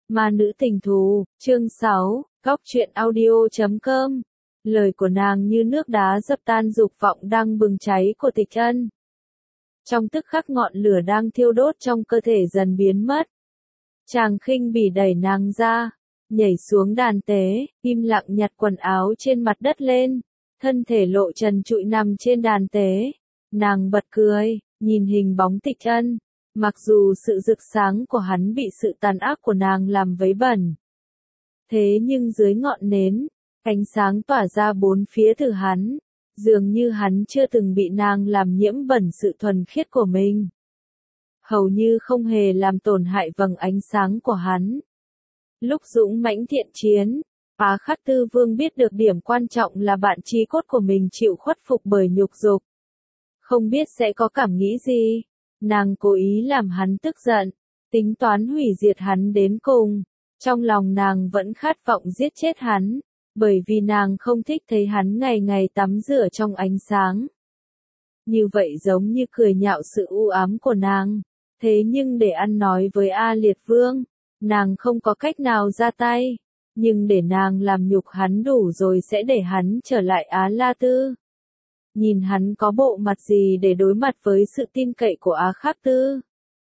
Ma nữ tình thù, chương 6, Góc truyện audio.com. Lời của nàng như nước đá dập tan dục vọng đang bừng cháy của Tịch Ân. Trong tức khắc ngọn lửa đang thiêu đốt trong cơ thể dần biến mất. Chàng khinh bỉ đẩy nàng ra, nhảy xuống đàn tế, im lặng nhặt quần áo trên mặt đất lên, thân thể lộ trần trụi nằm trên đàn tế. Nàng bật cười, nhìn hình bóng Tịch Ân. Mặc dù sự rực sáng của hắn bị sự tàn ác của nàng làm vấy bẩn. Thế nhưng dưới ngọn nến, ánh sáng tỏa ra bốn phía từ hắn, dường như hắn chưa từng bị nàng làm nhiễm bẩn sự thuần khiết của mình. Hầu như không hề làm tổn hại vầng ánh sáng của hắn. Lúc dũng mãnh thiện chiến, Á Khắc Tư Vương biết được điểm quan trọng là bạn chí cốt của mình chịu khuất phục bởi nhục dục. Không biết sẽ có cảm nghĩ gì. Nàng cố ý làm hắn tức giận, tính toán hủy diệt hắn đến cùng. Trong lòng nàng vẫn khát vọng giết chết hắn, bởi vì nàng không thích thấy hắn ngày ngày tắm rửa trong ánh sáng. Như vậy giống như cười nhạo sự u ám của nàng. Thế nhưng để ăn nói với A Liệt Vương, nàng không có cách nào ra tay. Nhưng để nàng làm nhục hắn đủ rồi sẽ để hắn trở lại Á La Tư. Nhìn hắn có bộ mặt gì để đối mặt với sự tin cậy của Á Khắc Tư.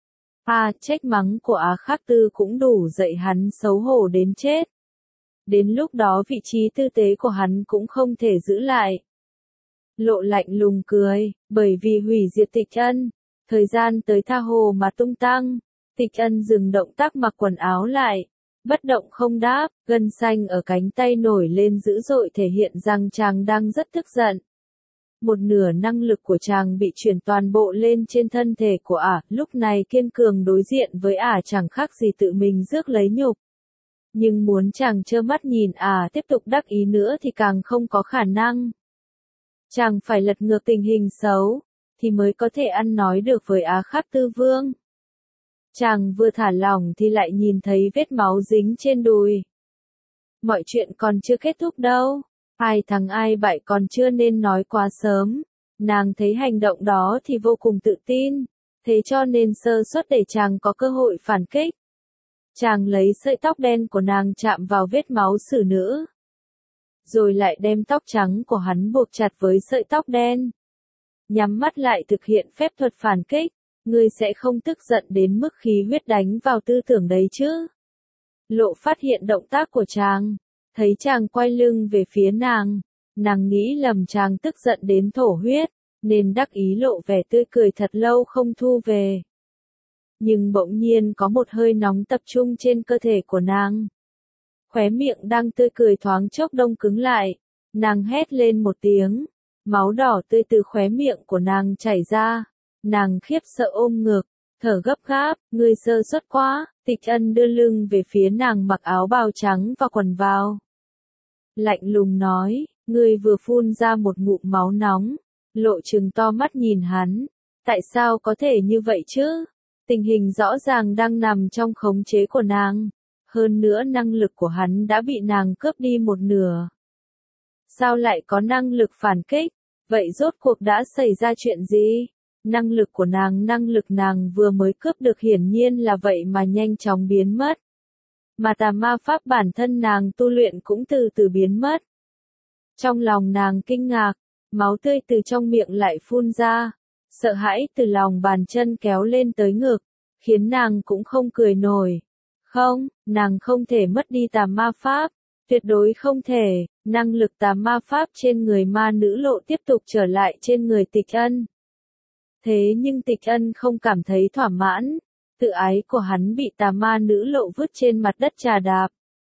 Trách mắng của Á Khắc Tư cũng đủ dạy hắn xấu hổ đến chết. Đến lúc đó vị trí tư tế của hắn cũng không thể giữ lại. Lộ lạnh lùng cười, bởi vì hủy diệt Tịch Ân, thời gian tới tha hồ mà tung tăng. Tịch Ân dừng động tác mặc quần áo lại, bất động không đáp, gân xanh ở cánh tay nổi lên dữ dội thể hiện rằng chàng đang rất tức giận. Một nửa năng lực của chàng bị chuyển toàn bộ lên trên thân thể của ả, lúc này kiên cường đối diện với ả chẳng khác gì tự mình rước lấy nhục. Nhưng muốn chàng trơ mắt nhìn ả tiếp tục đắc ý nữa thì càng không có khả năng. Chàng phải lật ngược tình hình xấu, thì mới có thể ăn nói được với Á Khắc Tư Vương. Chàng vừa thả lỏng thì lại nhìn thấy vết máu dính trên đùi. Mọi chuyện còn chưa kết thúc đâu. Ai thắng ai bại còn chưa nên nói quá sớm. Nàng thấy hành động đó thì vô cùng tự tin, thế cho nên sơ suất để chàng có cơ hội phản kích. Chàng lấy sợi tóc đen của nàng chạm vào vết máu xử nữ. Rồi lại đem tóc trắng của hắn buộc chặt với sợi tóc đen. Nhắm mắt lại thực hiện phép thuật phản kích. Ngươi sẽ không tức giận đến mức khí huyết đánh vào tư tưởng đấy chứ. Lộ phát hiện động tác của chàng. Thấy chàng quay lưng về phía nàng, nàng nghĩ lầm chàng tức giận đến thổ huyết, nên đắc ý lộ vẻ tươi cười thật lâu không thu về. Nhưng bỗng nhiên có một hơi nóng tập trung trên cơ thể của nàng. Khóe miệng đang tươi cười thoáng chốc đông cứng lại, nàng hét lên một tiếng, máu đỏ tươi từ khóe miệng của nàng chảy ra, nàng khiếp sợ ôm ngực, thở gấp gáp, ngươi sơ suất quá. Tịch Ân đưa lưng về phía nàng mặc áo bào trắng và quần vào. Lạnh lùng nói, ngươi vừa phun ra một ngụm máu nóng. Lộ trừng to mắt nhìn hắn. Tại sao có thể như vậy chứ? Tình hình rõ ràng đang nằm trong khống chế của nàng. Hơn nữa năng lực của hắn đã bị nàng cướp đi một nửa. Sao lại có năng lực phản kích? Vậy rốt cuộc đã xảy ra chuyện gì? Năng lực của năng lực nàng vừa mới cướp được hiển nhiên là vậy mà nhanh chóng biến mất. Mà tà ma pháp bản thân nàng tu luyện cũng từ từ biến mất. Trong lòng nàng kinh ngạc, máu tươi từ trong miệng lại phun ra, sợ hãi từ lòng bàn chân kéo lên tới ngực, khiến nàng cũng không cười nổi. Không, nàng không thể mất đi tà ma pháp, tuyệt đối không thể, năng lực tà ma pháp trên người ma nữ Lộ tiếp tục trở lại trên người Tịch Ân. Thế nhưng Tịch Ân không cảm thấy thỏa mãn, tự ái của hắn bị tà ma nữ Lộ vứt trên mặt đất trà đạp.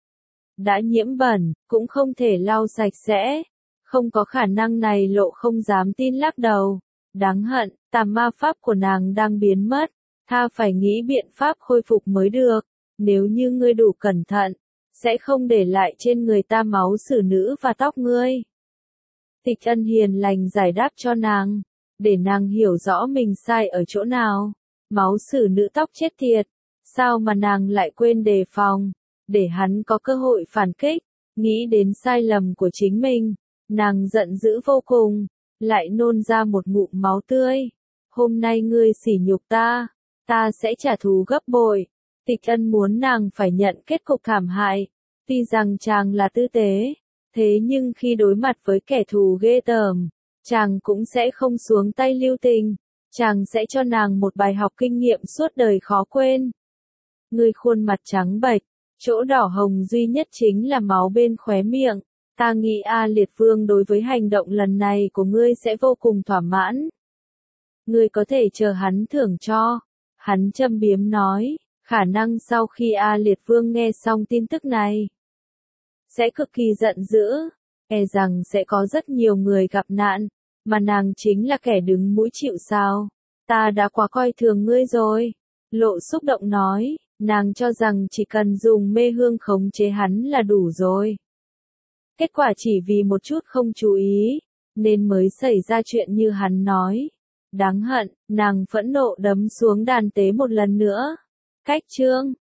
Đã nhiễm bẩn, cũng không thể lau sạch sẽ. Không có khả năng này Lộ không dám tin lắc đầu. Đáng hận, tà ma pháp của nàng đang biến mất. Tha phải nghĩ biện pháp khôi phục mới được. Nếu như ngươi đủ cẩn thận, sẽ không để lại trên người ta máu xử nữ và tóc ngươi. Tịch Ân hiền lành giải đáp cho nàng, để nàng hiểu rõ mình sai ở chỗ nào. Máu xử nữ tóc chết tiệt, sao mà nàng lại quên đề phòng, để hắn có cơ hội phản kích. Nghĩ đến sai lầm của chính mình, nàng giận dữ vô cùng, lại nôn ra một ngụm máu tươi. Hôm nay ngươi sỉ nhục ta, ta sẽ trả thù gấp bội. Tịch Ân muốn nàng phải nhận kết cục thảm hại. Tuy rằng chàng là tư tế, thế nhưng khi đối mặt với kẻ thù ghê tởm, chàng cũng sẽ không xuống tay lưu tình. Chàng sẽ cho nàng một bài học kinh nghiệm suốt đời khó quên. Ngươi khuôn mặt trắng bệch, chỗ đỏ hồng duy nhất chính là máu bên khóe miệng. Ta nghĩ A Liệt Vương đối với hành động lần này của ngươi sẽ vô cùng thỏa mãn. Ngươi có thể chờ hắn thưởng cho. Hắn châm biếm nói, khả năng sau khi A Liệt Vương nghe xong tin tức này, sẽ cực kỳ giận dữ, e rằng sẽ có rất nhiều người gặp nạn, mà nàng chính là kẻ đứng mũi chịu sào. Ta đã quá coi thường ngươi rồi. Lộ xúc động nói, nàng cho rằng chỉ cần dùng mê hương khống chế hắn là đủ rồi. Kết quả chỉ vì một chút không chú ý, nên mới xảy ra chuyện như hắn nói. Đáng hận, nàng phẫn nộ đấm xuống đàn tế một lần nữa. Cách chương